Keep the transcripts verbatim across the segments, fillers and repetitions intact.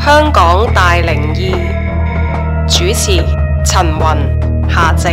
香港大靈異，主持陳雲、夏夕。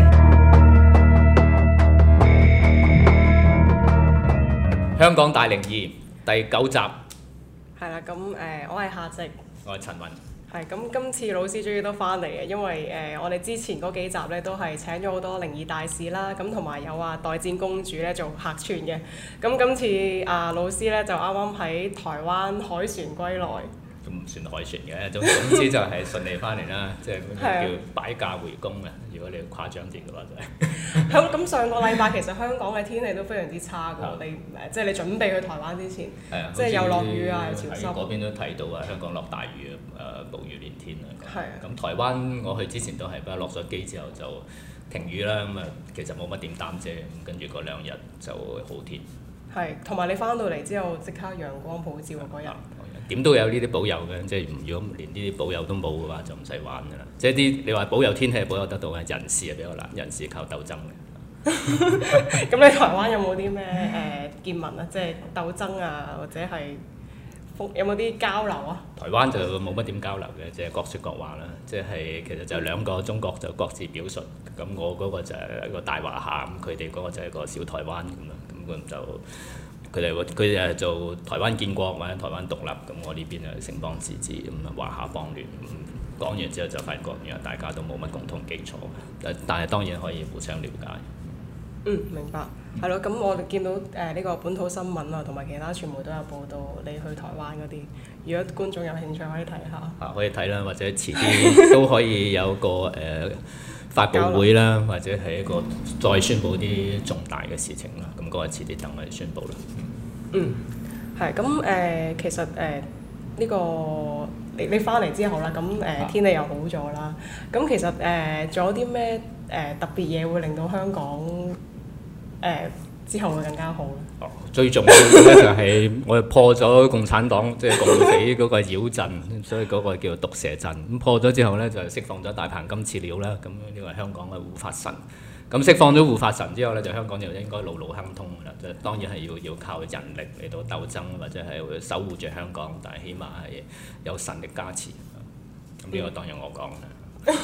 香港大靈異第九集， 係啦，咁誒、呃，我係夏夕， 我係陳雲。 係咁，今次老師終於都翻嚟嘅，因為誒、呃，我哋之前嗰幾集咧都係請咗好多靈異大使啦，咁同埋有啊代戰公主咧做客串嘅。咁今次啊老師咧就啱啱喺台灣凱旋歸來。 都唔算凱旋嘅，總總之就係順利翻嚟啦，即係叫擺假回宮嘅。如果你誇張啲嘅話就係、是。咁咁上個禮拜其實香港嘅天氣都非常之差㗎，你誒即係你準備去台灣之前，即係又落雨啊，又潮濕。 嗰邊都睇到啊，香港落大雨啊，誒暴雨連天啊。 係啊。 咁台灣我去之前都係，不過落咗機之後就停雨啦，咁啊其實冇乜點擔遮，咁跟住嗰兩日就好天。係， 同埋你翻到嚟之後即刻陽光普照嗰日。 點都有呢啲保佑嘅，即係如果連呢啲保佑都冇嘅話，就唔使玩㗎啦。即係啲你話保佑天氣保佑得到嘅，人事係比較難，人事靠鬥爭嘅。 咁你台灣有冇啲咩誒見聞啊？即係鬥爭啊，或者係有冇啲交流啊？ 台灣就冇乜點交流嘅，即係各説各話啦。即係其實就兩個中國就各自表述。咁我嗰個就係一個大華夏，咁佢哋嗰個就係一個小台灣咁啦。咁咁就。佢哋佢哋誒做台灣建國或者台灣獨立，咁我呢邊誒城邦自治，咁啊華夏邦聯。講完之後就發覺原來大家都冇乜共同基礎，但係當然可以互相了解。 嗯，明白。係咯，咁我哋見到誒呢、呃這個本土新聞啊，同埋其他傳媒都有報道你去台灣嗰啲。如果觀眾有興趣，可以睇下。啊， 可以睇啦，或者遲啲都可以有個誒。呃發佈會啦，或者係一個再宣佈啲重大嘅事情啦，咁嗰個遲啲等我哋宣佈啦。 嗯，係咁誒，其實誒呢、呃這個你你翻嚟之後啦，咁誒、呃、天氣又好咗啦，咁其實誒仲、呃、有啲咩誒特別嘢會令到香港誒、呃、之後會更加好咧？ 哦，最重要嘅咧就係我哋破咗共產黨即係共匪嗰個擾陣，所以嗰個叫做毒蛇陣。咁破咗之後咧，就釋放咗大鵬金翅鳥啦。咁呢個係香港嘅護法神。咁釋放咗護法神之後咧，就香港就應該路路亨通㗎啦。就當然係要要靠人力嚟到鬥爭，或者係會守護住香港，但係起碼係有神力加持。咁呢個當然我講啦。 咁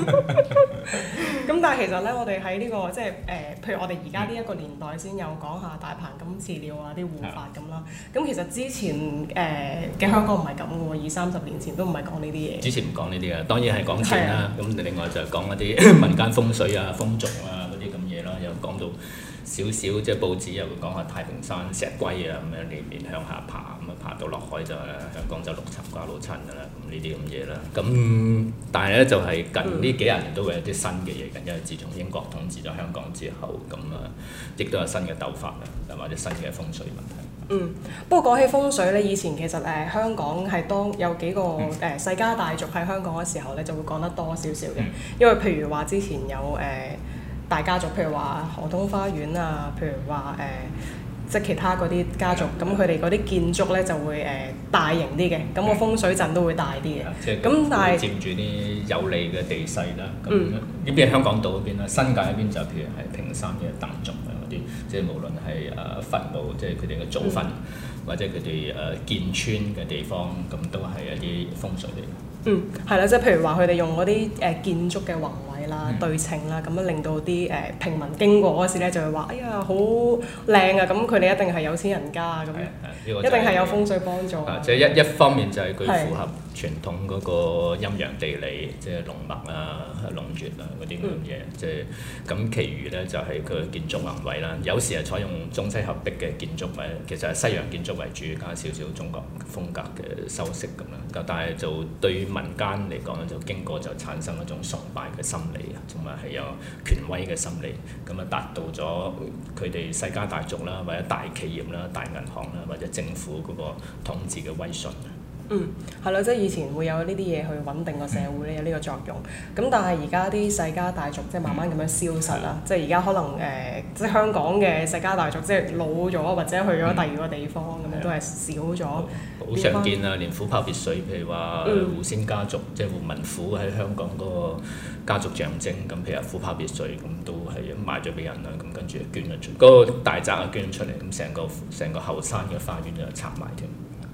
但係其實咧，我哋喺呢個即係誒、呃，譬如我哋而家呢一個年代先有講下大鵬金翅鳥啊啲護法咁啦。咁其實之前誒嘅、呃、香港唔係咁嘅喎，二三十年前都唔係講呢啲嘢。之前唔講呢啲嘅，當然係講錢啦。咁的另外就係講一啲民間風水啊、風俗啊嗰啲咁嘢啦，又講到少少即係報紙又會講下太平山石龜啊咁樣年年向下爬，咁啊爬到落海就係香港就陸沉瓜老襯㗎啦。咁呢啲咁嘢啦。咁但係咧就係、是、近呢幾廿年都會有啲新嘅嘢緊，因為自從英國統治咗香港之後，咁啊亦都有新嘅鬥法啦，或者新嘅風水問題。 嗯，不過講起風水咧，以前其實誒、呃、香港係當有幾個誒、呃、世家大族喺香港嘅時候咧，就會講得多少少嘅，嗯、因為譬如話之前有誒、呃、大家族，譬如話河東花園啊，譬如話誒。呃即係其他嗰啲家族，咁佢哋嗰啲建築咧就會誒、呃、大型啲嘅，咁個風水陣都會大啲嘅。咁但係佔住啲有利嘅地勢啦。咁呢邊係香港島嗰邊啦，新界嗰邊就譬如係屏山嘅鄧族啊嗰啲，即係無論係誒墳墓，即係佢哋嘅祖墳，嗯、或者佢哋誒建村嘅地方，咁都係一啲風水嚟嘅。 嗯，係啦，即係譬如話佢哋用嗰啲誒建築嘅宏偉啦、嗯、對稱啦，咁樣令到啲誒、呃、平民經過嗰時咧就會話：哎呀，好靚啊！咁佢哋一定係有錢人家啊，咁、這個、一定係有風水幫助。 即係一一方面就係佢符合傳統嗰個陰陽地理，即係龍脈啊、龍穴啊嗰啲咁嘅嘢。即係咁，其餘咧就係佢建築宏偉啦。有時係採用中西合璧嘅建築，或者其實係西洋建築為主，加少少中國風格嘅修飾咁啦。但係就對民間嚟講咧，就經過就產生一種崇拜嘅心理啊，同埋係有權威嘅心理，咁啊達到咗佢哋世家大族啦，或者大企業啦、大銀行啦，或者政府嗰個統治嘅威信。 嗯，係咯，即係以前會有呢啲嘢去穩定個社會咧，有呢個作用。咁但係而家啲世家大族即係慢慢咁樣消失啦，嗯、即係而家可能誒、呃，即係香港嘅世家大族即係老咗或者去咗第二個地方咁樣、嗯、都係少咗。 好常見啊，連虎豹別墅，譬如話胡仙家族，嗯、即係胡文虎喺香港嗰個家族象徵。咁譬如虎豹別墅咁都係賣咗俾人啦，咁跟住捐咗出，嗰、嗰個大宅啊捐咗出嚟，咁成個成個後山嘅花園就拆埋添。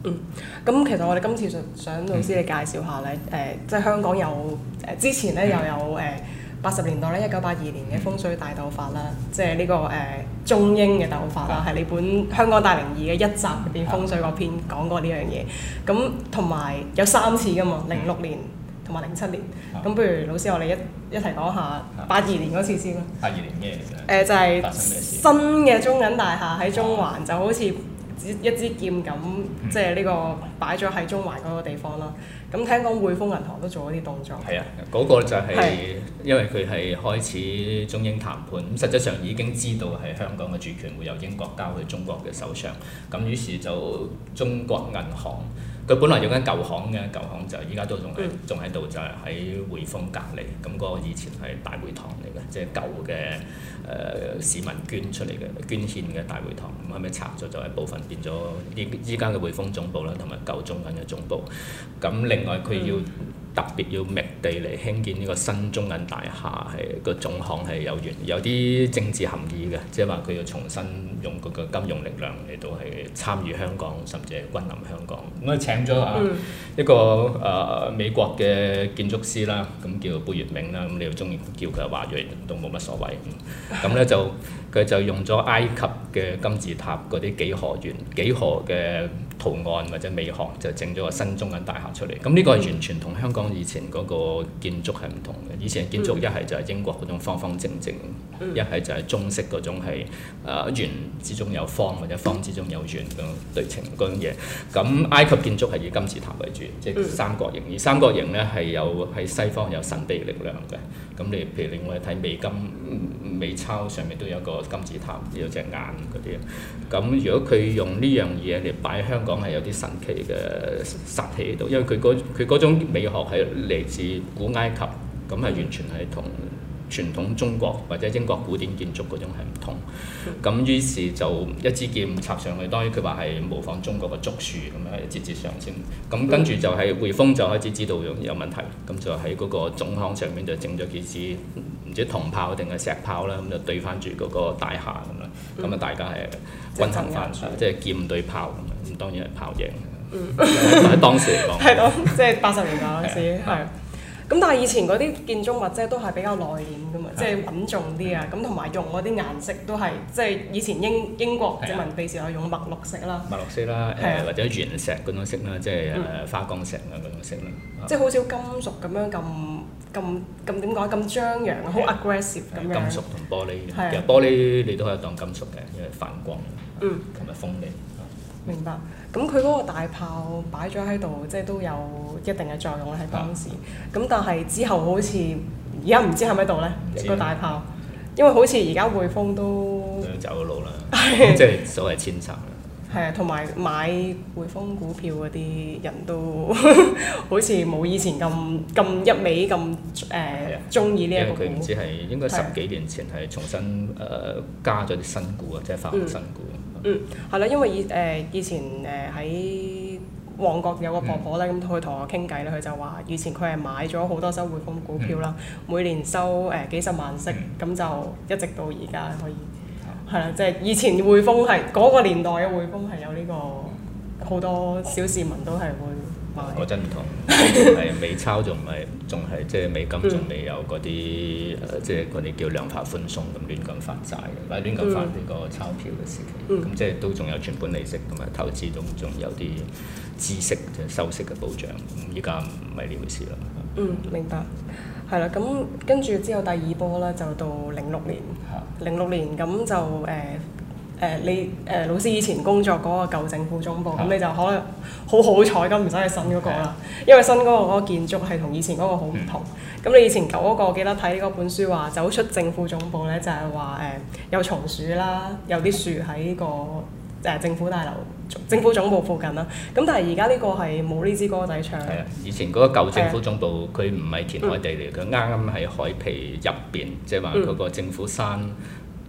嗯，咁其實我哋今次就想老師你介紹下咧，誒、呃，即係香港有誒、呃、之前咧又有誒八十年代咧一九八二年嘅風水大鬥法啦，即係呢、這個誒、呃、中英嘅鬥法啦，係、嗯、你本《香港大靈異》嘅一集入邊風水嗰篇講過呢樣嘢，咁同埋有三次噶嘛，零六年同埋零七年，咁、嗯、不如老師我哋一一齊講下八二年嗰次先啦。八二年咩嚟嘅？誒就係新嘅中銀大廈喺中環，就好似一支劍咁，嗯、即係呢個擺咗喺中環嗰個地方啦。咁聽講匯豐銀行都做咗啲動作。係啊，嗰、嗰個就係、係、因為佢係開始中英談判，咁實際上已經知道係香港嘅主權會由英國交去中國嘅手上，咁於是就中國銀行。佢本來有間舊行嘅，舊行就依家都仲係仲喺度，就係喺匯豐隔離。咁、那、嗰個以前係大會堂嚟嘅，即係舊嘅誒、呃、市民捐出嚟嘅捐獻嘅大會堂。咁後尾拆咗，就係部分變咗依依家嘅匯豐總部啦，同埋舊中銀嘅總部。咁另外佢要特別要覓地嚟興建呢個新中銀大廈，係個總行係有原有啲政治含義嘅，即係話佢要重新用嗰個金融力量嚟到係參與香港，甚至係君臨香港。咁啊請咗啊一個誒、呃、美國嘅建築師啦，咁叫貝聿銘啦，咁你又中意叫佢華裔都冇乜所謂。咁咧就佢就用咗埃及嘅金字塔嗰啲幾何圓幾何嘅圖案或者美學，就整咗個新中銀大廈出嚟。咁呢個係完全同香港以前嗰個建築係唔同嘅。以前嘅建築一係就係英國嗰種方方正正，一係就係中式嗰種係誒圓之中有方或者方之中有圓咁對稱嗰種嘢。咁埃及建築係以金字塔為主，即係三角形。而三角形咧係有喺西方有神秘力量嘅。咁你譬如另外睇美金美鈔上面都有個金字塔，有隻眼嗰啲。咁如果佢用呢樣嘢嚟擺香港，係有啲神奇嘅煞氣喺度，因為佢嗰佢嗰種美學係嚟自古埃及，咁係完全係同傳統中國或者英國古典建築嗰種係唔同。咁於是就一支劍插上去，當然佢話係模仿中國嘅竹樹咁樣喺節節上升。咁跟住就係匯豐就開始知道有有問題，咁就喺嗰個總行上面就整咗幾支唔知銅炮定係石炮啦，咁就對翻住嗰個大廈咁啦。咁啊大家係均衡翻，即係劍對炮咁。咁當然係炮贏。嗯，喺當時嚟講。係咯，即係八十年代嗰陣時係。咁但係以前嗰啲建築物即係都係比較內斂噶嘛，即係穩重啲啊。咁同埋用嗰啲顏色都係即係以前英英國殖民地時候用墨綠色啦。墨綠色啦，誒或者原石嗰種色啦，即係誒花崗石啊嗰種色啦。即係好少金屬咁樣咁咁咁點講咁張揚，好 aggressive 咁樣。金屬同玻璃，其實玻璃你都可以當金屬嘅，因為反光，嗯，同埋鋒利。明白。咁佢嗰個大炮擺咗喺度，即係都有一定嘅作用咧喺當時。咁、啊、但係之後好似而家唔知喺咪度咧個大炮，因為好似而家匯豐都走咗路啦，即係所謂遷冊啦。係啊，同埋買匯豐股票嗰啲人都好似冇以前咁咁一味咁誒中意呢一個股。因為佢唔知係應該十幾年前係重新誒、呃、加咗啲新股啊，即係發行新股。嗯，係啦，因為以誒、呃、以前誒喺旺角有個婆婆咧，咁佢同我傾偈咧，佢就話以前佢係買咗好多收匯豐股票啦，嗯、每年收誒、呃、幾十萬息，咁、嗯、就一直到而家可以，係啦、嗯，即係、就是、以前匯豐係嗰、那個年代嘅匯豐係有呢、這個好多小市民都係會。嗰陣唔同，係美鈔仲唔係，仲係即係美金仲未有嗰啲誒，即係嗰啲叫量化寬鬆咁亂咁發債嘅，或者亂咁發呢個鈔票嘅時期，咁、嗯、即係都仲有存款利息同埋投資中仲有啲孳息即係收息嘅保障。咁依家唔係呢回事啦。嗯，明白。係啦，咁跟住之後第二波咧就到零六年，零六年咁就誒。呃誒、呃、你誒、呃、老師以前工作嗰個舊政府總部，咁、嗯、你就可能好好彩咁唔使去新嗰個啦，嗯、因為新嗰個嗰個建築係同以前嗰個好唔同。咁、嗯、你以前舊嗰個，我記得睇嗰本書話走出政府總部咧，就係話誒有松鼠啦，有啲樹喺個誒、呃、政府大樓、政府總部附近啦。咁但係而家呢個係冇呢支歌仔唱。係啊，以前嗰個舊政府總部佢唔係填海地嚟，佢啱啱喺海皮入邊，即係話嗰個政府山。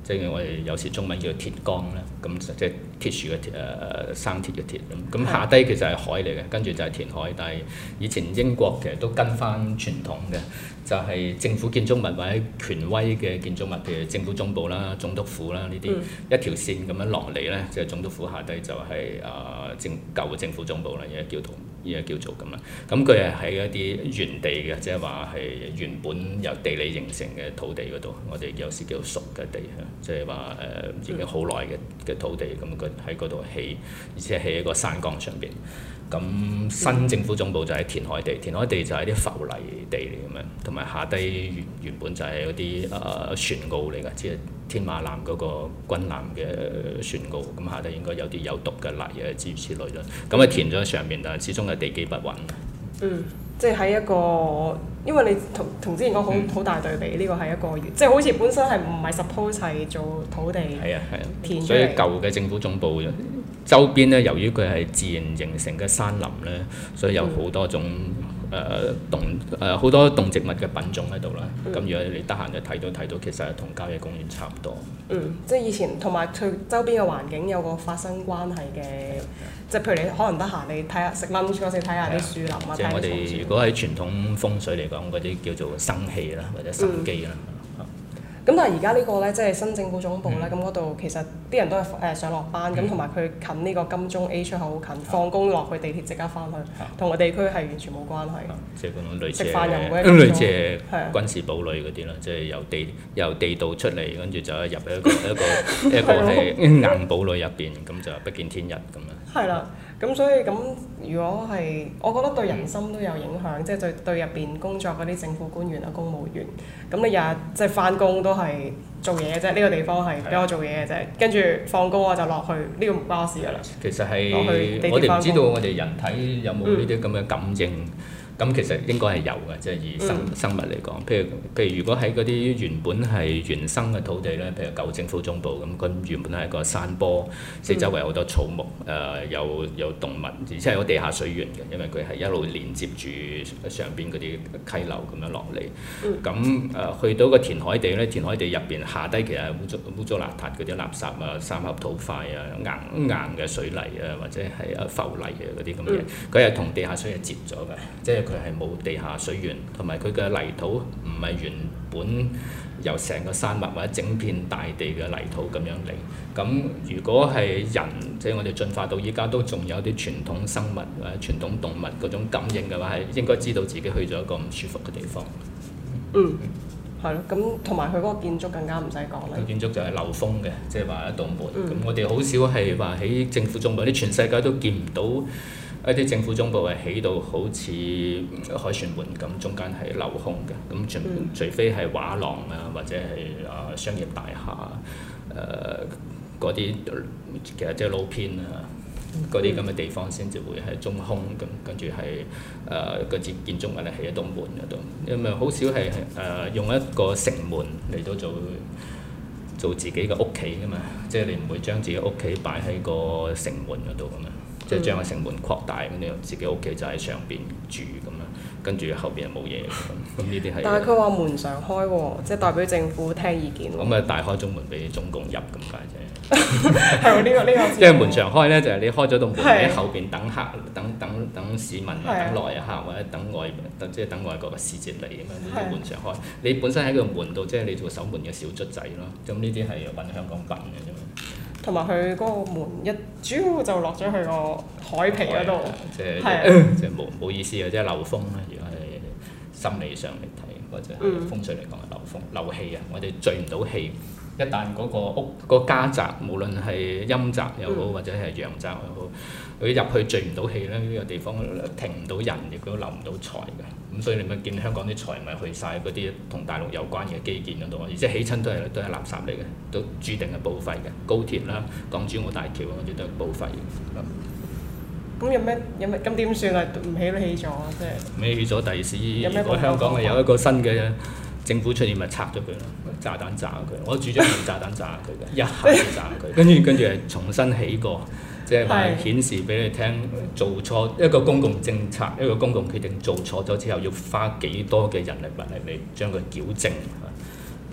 即係我哋有時中文叫鐵江啦，咁即係鐵樹嘅鐵誒、呃、生鐵嘅鐵咁。咁下低其實係海嚟嘅，跟住就係填海。但係以前英國其實都跟翻傳統嘅，就係、是、政府建築物或者權威嘅建築物，譬如政府總部啦、總督府啦呢啲，嗯、一條線咁樣落嚟咧，即係總督府下低就係啊政舊嘅政府總部啦，而家叫做而家叫做咁啦。咁佢係喺一啲原地嘅，即係話係原本由地理形成嘅土地嗰度，我哋有時叫熟嘅地，即係話誒已經好耐嘅嘅土地，咁佢喺嗰度起，而且喺一個山崗上邊。咁新政府總部就喺填海地，填海地就係啲浮泥地嚟咁樣，同埋下低原原本就係嗰啲誒船澳嚟㗎，即係天馬艦嗰個軍艦嘅船澳，咁下低應該有啲有毒嘅泥啊諸如此類啦。咁啊填咗喺上面，但係始終係地基不穩。嗯。 即係喺一個，因為你同同之前講好好大對比，呢、嗯、個係一個即係好似本身係唔係 suppose 係做土地填出嚟。係啊係啊。所以舊嘅政府總部周邊咧，由於佢係自然形成嘅山林咧，所以有好多種誒、嗯呃、動誒好、呃、多動植物嘅品種喺度啦。咁、嗯、如果你得閒就睇到睇到，其實係同郊野公園差唔多。 嗯，即係以前同埋佢周邊嘅環境有個發生關係嘅。即係譬如你可能得閒，你睇下食 lunch 嗰時睇下啲樹林啊， 即係我哋如果喺傳統風水嚟講，嗰啲叫做生氣啦，或者生機啦。 咁、嗯、但係而家呢個咧，即係新政府總部咧，咁嗰度其實啲人都係誒上落班，咁同埋佢近呢個金鐘 A 出口好近，放工落去地鐵即刻翻去，同個地區係完全冇關係。 即係嗰種類似食飯又唔會類似軍事堡壘嗰啲啦，即係由地由地道出嚟，跟住就入一個一個一個係硬堡壘入邊，咁就不見天日咁樣。 係啦。咁所以咁，如果係，我覺得對人心都有影響，即係對對入邊工作嗰啲政府官員啊、公務員，咁你日日即係翻工都係做嘢嘅啫，呢個地方係俾我做嘢嘅啫，跟住放工我就落去，呢個唔關我事噶啦。 其實係我哋唔知道我哋人體有冇呢啲咁嘅感應。嗯咁其實應該係有嘅，即係以生生物嚟講，譬如譬如如果喺嗰啲原本係原生嘅土地咧，譬如舊政府總部咁，佢原本係一個山坡，四周圍好多草木，誒、呃、有有動物，而且係有地下水源嘅，因為佢係一路連接住上邊嗰啲溪流咁樣落嚟。咁誒、呃、去到個填海地咧，填海地入邊下低其實係污糟污糟邋遢嗰啲垃圾啊、三合土塊啊、硬硬嘅水泥啊，或者係啊浮泥啊嗰啲咁嘅嘢，佢係同地下水係接咗嘅，即係。佢係冇地下水源，同埋佢嘅泥土唔係原本由成個山脈或者整片大地嘅泥土咁樣嚟。咁如果係人，即係我哋進化到依家都仲有啲傳統生物或者傳統動物嗰種感應嘅話，係應該知道自己去咗一個唔舒服嘅地方。 嗯，係咯。咁同埋佢嗰個建築更加唔使講啦。 建築就係漏風嘅，即係話一道門。咁、嗯、我哋好少係話喺政府總部，啲全世界都見唔到。一啲政府總部係起到好似凱旋門咁，中間係鏤空嘅。咁除除非係畫廊啊，或者係啊商業大廈誒嗰啲，其實即係路邊啊嗰啲咁嘅地方先至會係中空咁，跟住係誒嗰啲建築物咧喺一道門嗰度，因為好少係誒、呃、用一個城門嚟到做做自己嘅屋企㗎嘛，即係你唔會將自己屋企擺喺個城門嗰度咁樣。即係將個城門擴大，咁你自己屋企就喺上邊住咁樣，跟住後邊又冇嘢咁，咁呢啲係。但係佢話門常開喎，即係代表政府聽意見喎。咁啊，大開中門俾中共入咁解啫。係喎，呢個呢個。即係門常開咧，就係你開咗道門喺後邊等客、等等等市民、等來客或者等外即係等外國嘅使節嚟咁樣，呢啲門常開。你本身喺個門度，即係你做守門嘅小卒仔咯。咁呢啲係揾香港笨嘅啫嘛。同埋佢嗰個門一轉就落咗去個海皮嗰度，即係即係冇冇意思嘅，即係漏風啦。如果係心理上嚟睇，或者係風水嚟講係漏風漏氣啊，我哋聚唔到氣。一旦嗰個屋、嗰個家宅，無論係陰宅又好，或者係陽宅又好，佢入去聚唔到氣咧，呢、呢個地方停唔到人，亦都留唔到財嘅。咁所以你咪見香港啲財咪去晒嗰啲同大陸有關嘅基建嗰度，而且起親都係都係垃圾嚟嘅，都注定係報廢嘅。高鐵啦、港珠澳大橋嗰啲都係報廢嘅。咁有咩有咩咁點算啊？唔起都起咗，即係。唔起咗，第時如果香港係有一個新嘅政府出現，咪拆咗佢咯，炸彈炸佢。我主張用炸彈炸佢嘅，一下就炸佢，跟住跟住係重新起過，即係話顯示俾你聽，做錯一個公共政策、一個公共決定做錯咗之後，要花幾多嘅人力物力嚟將佢矯正。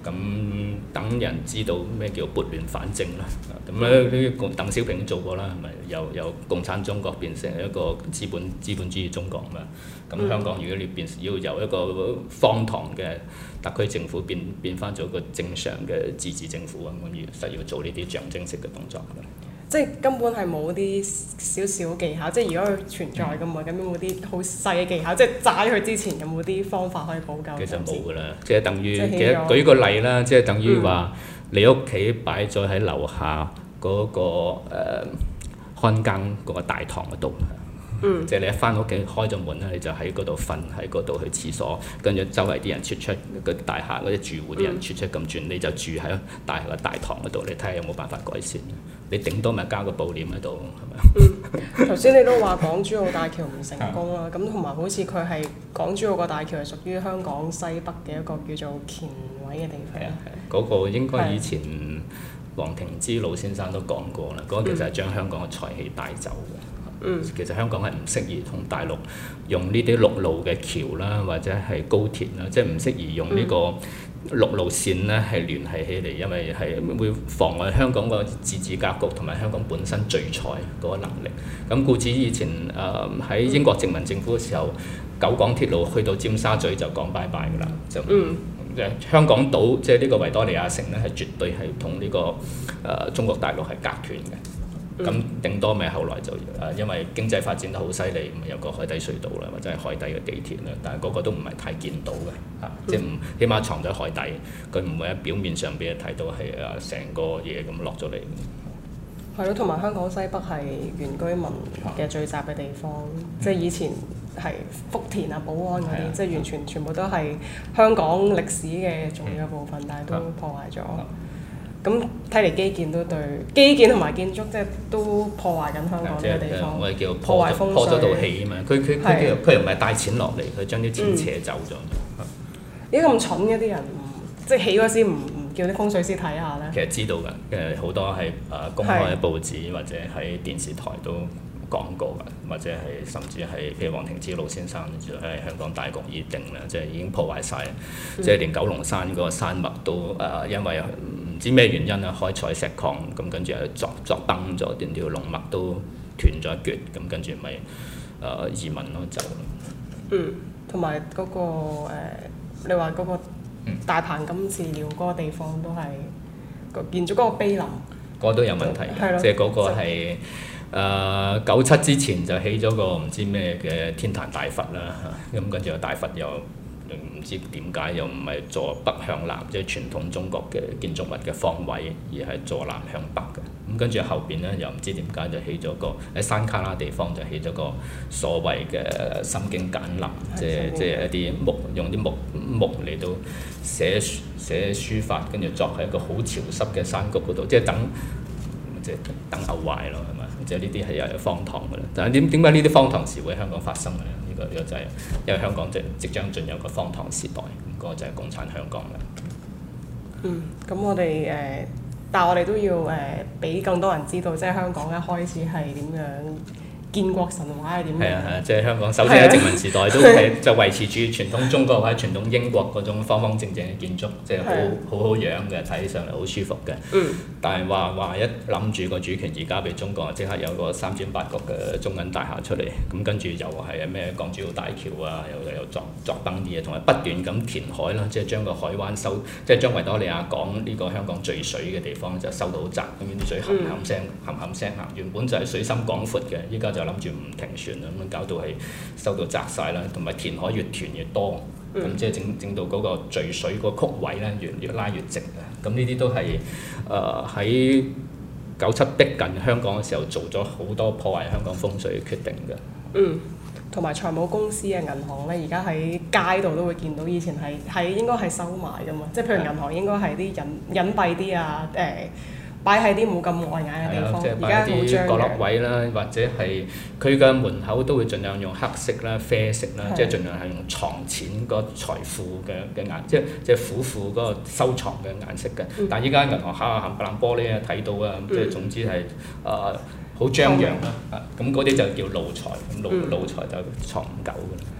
咁等人知道咩叫撥亂反正啦。咁咧呢個鄧小平做過啦，係咪由由共產中國變成一個資本資本主義中國嘛？咁香港如果你變要由一個荒唐嘅特區政府變變翻做一個正常嘅自治政府啊，咁要實要做呢啲象徵式嘅動作。 即係根本係冇啲少少技巧，即係如果佢存在嘅嘛，咁有冇啲好細嘅技巧？即係炸佢之前有冇啲方法可以補救？其實冇㗎啦，即係等於其實舉個例啦，即係等於話你屋企擺咗喺樓下嗰、嗰個、呃、看更嗰個大堂嗰度。嗯、即係你一翻屋企開咗門咧，你就喺嗰度瞓，喺嗰度去廁所，跟住周圍啲人出出個大廈嗰啲住戶啲人出出咁轉，嗯、你就住喺大廈個大堂嗰度，你睇下有冇辦法改善？你頂多咪加個布簾喺度，係咪？ 嗯，頭先你都話港珠澳大橋唔成功啦，咁同埋好似佢係港珠澳個大橋係屬於香港西北嘅一個叫做鉗位嘅地方。係啊係，嗰、 嗰個應該以前黃庭之老先生都講過啦，嗰、嗰個其實係將香港嘅財氣帶走嘅。嗯、其實香港係唔適宜同大陸用呢啲陸路嘅橋啦，或者係高鐵啦，即係唔適宜用呢個陸路線咧係聯繫起嚟，因為係會妨礙香港個自治格局同埋香港本身聚財嗰個能力。咁故此以前誒喺、呃、英國殖民政府嘅時候，九廣鐵路去到尖沙咀就講拜拜㗎啦，就誒、嗯、香港島即係呢個維多利亞城咧係絕對係同呢個誒、呃、中國大陸係隔斷嘅。咁頂多咪後來就誒、呃，因為經濟發展得好犀利，咪有個海底隧道啦，或者係海底嘅地鐵啦。但係嗰個都唔係太見到嘅，嚇、啊，嗯、即係唔起碼藏咗海底，佢唔會喺表面上俾你睇到係誒成個嘢咁落咗嚟。 係咯，同埋香港西北係原居民嘅聚集嘅地方，嗯、即係以前係福田啊、寶安嗰啲，嗯、即係完全全部都係香港歷史嘅重要部分，嗯、但係都破壞咗。嗯嗯咁睇嚟基建都對基建同埋建築即係都破壞緊香港呢個地方， 我哋叫破壞風水，破咗道氣啊嘛！佢佢佢佢又唔係帶錢落嚟，佢將啲錢扯走咗。 點解咁蠢嘅啲人，即係起嗰時唔唔叫啲風水師睇下咧？ 其實知道㗎，誒好多係誒公開喺報紙或者喺電視台都講過㗎，或者係甚至係譬如黃庭之老先生就喺香港大局已定啦，即係已經破壞晒，嗯、即係連九龍山嗰個山脈都誒、呃、因為唔知咩原因啊，開採石礦咁跟住又鑿鑿崩咗，連條龍脈都斷咗一橛，咁跟住咪誒移民咯走。 嗯，同埋嗰個、呃、你話嗰個大鵬金治療嗰個地方都係個建築嗰個碑林， 嗰個都有問題，即係嗰個係。誒九七之前就起咗個唔知咩嘅天壇大佛啦，咁跟住個大佛又唔知點解又唔係坐北向南，即係傳統中國嘅建築物嘅方位，而係坐南向北嘅。咁跟住後邊咧又唔知點解就起咗個喺山卡拉地方就起咗個所謂嘅心經簡林，即係即係一啲木用啲木木嚟到寫寫書法，跟住作喺一個好潮濕嘅山谷嗰度，即係等即係等牛壞咯，係咪？即係呢啲係又係荒唐嘅啦。但係點點解呢啲荒唐事會喺香港發生嘅咧？呢、這個呢、這個就係、是、因為香港即係即將進入個荒唐時代，咁、那個就係共產香港啦。 嗯，咁我哋誒、呃，但係我哋都要誒，俾、呃、更多人知道，即係香港一開始係點樣。建國神話係點樣？係啊係啊，即係香港首先喺殖民時代都係就維持住傳統中國或者傳統英國嗰種方方正正嘅建築，即係好好好樣嘅，睇起上嚟好舒服嘅。嗯。但係話話一諗住個主權移交俾中國，即刻有個三尖八角嘅中銀大廈出嚟，咁跟住又係咩港珠澳大橋啊，又又鑿鑿崩啲嘢，同埋不斷咁填海啦，即係將個海灣收，即係將維多利亞港呢個香港聚水嘅地方就收到好窄，咁啲水冚冚聲冚冚聲行，原本就係水深廣闊嘅，依家就諗住唔停船啦，咁搞到係收到窄晒啦，同埋填海越填越多，咁、嗯、即係整整到嗰個聚水個曲位咧越越拉越直啊！咁呢啲都係誒喺九七逼近香港嘅時候做咗好多破壞香港風水嘅決定嘅。嗯，同埋財務公司嘅銀行咧，而家喺街度都會見到，以前係係應該係收埋噶嘛，即係譬如銀行應該係啲隱隱蔽啲啊，誒、呃。擺喺啲冇咁礙眼嘅地方，而家好張嘅角落位啦，或者係佢嘅門口都會盡量用黑色啦、啡色啦，即係盡量係用藏錢個財富嘅嘅顏，即係即係府庫嗰個收藏嘅顏色嘅。嗯、但係依家銀行下冚唪唥玻璃啊睇到啊，即係總之係誒好張揚啦。咁嗰啲就叫露財，咁露露財就藏唔久㗎啦。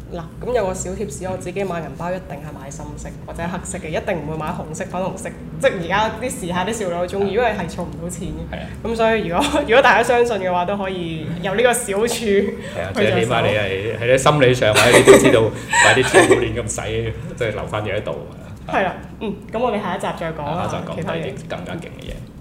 嗱，咁有個小貼士，我自己買銀包一定係買深色或者黑色嘅，一定唔會買紅色、粉紅色。即係而家啲時下啲少女好中意，因為係儲唔到錢嘅。 係啊。 咁所以如果如果大家相信嘅話，都可以有呢個小處。係啊，即係起碼你係喺啲心理上或者你都知道買啲錢唔好亂咁使，即係留翻嘢喺度。 係啦，嗯，咁我哋下一集再講啦。 下一集講其他嘢啲更加勁嘅嘢。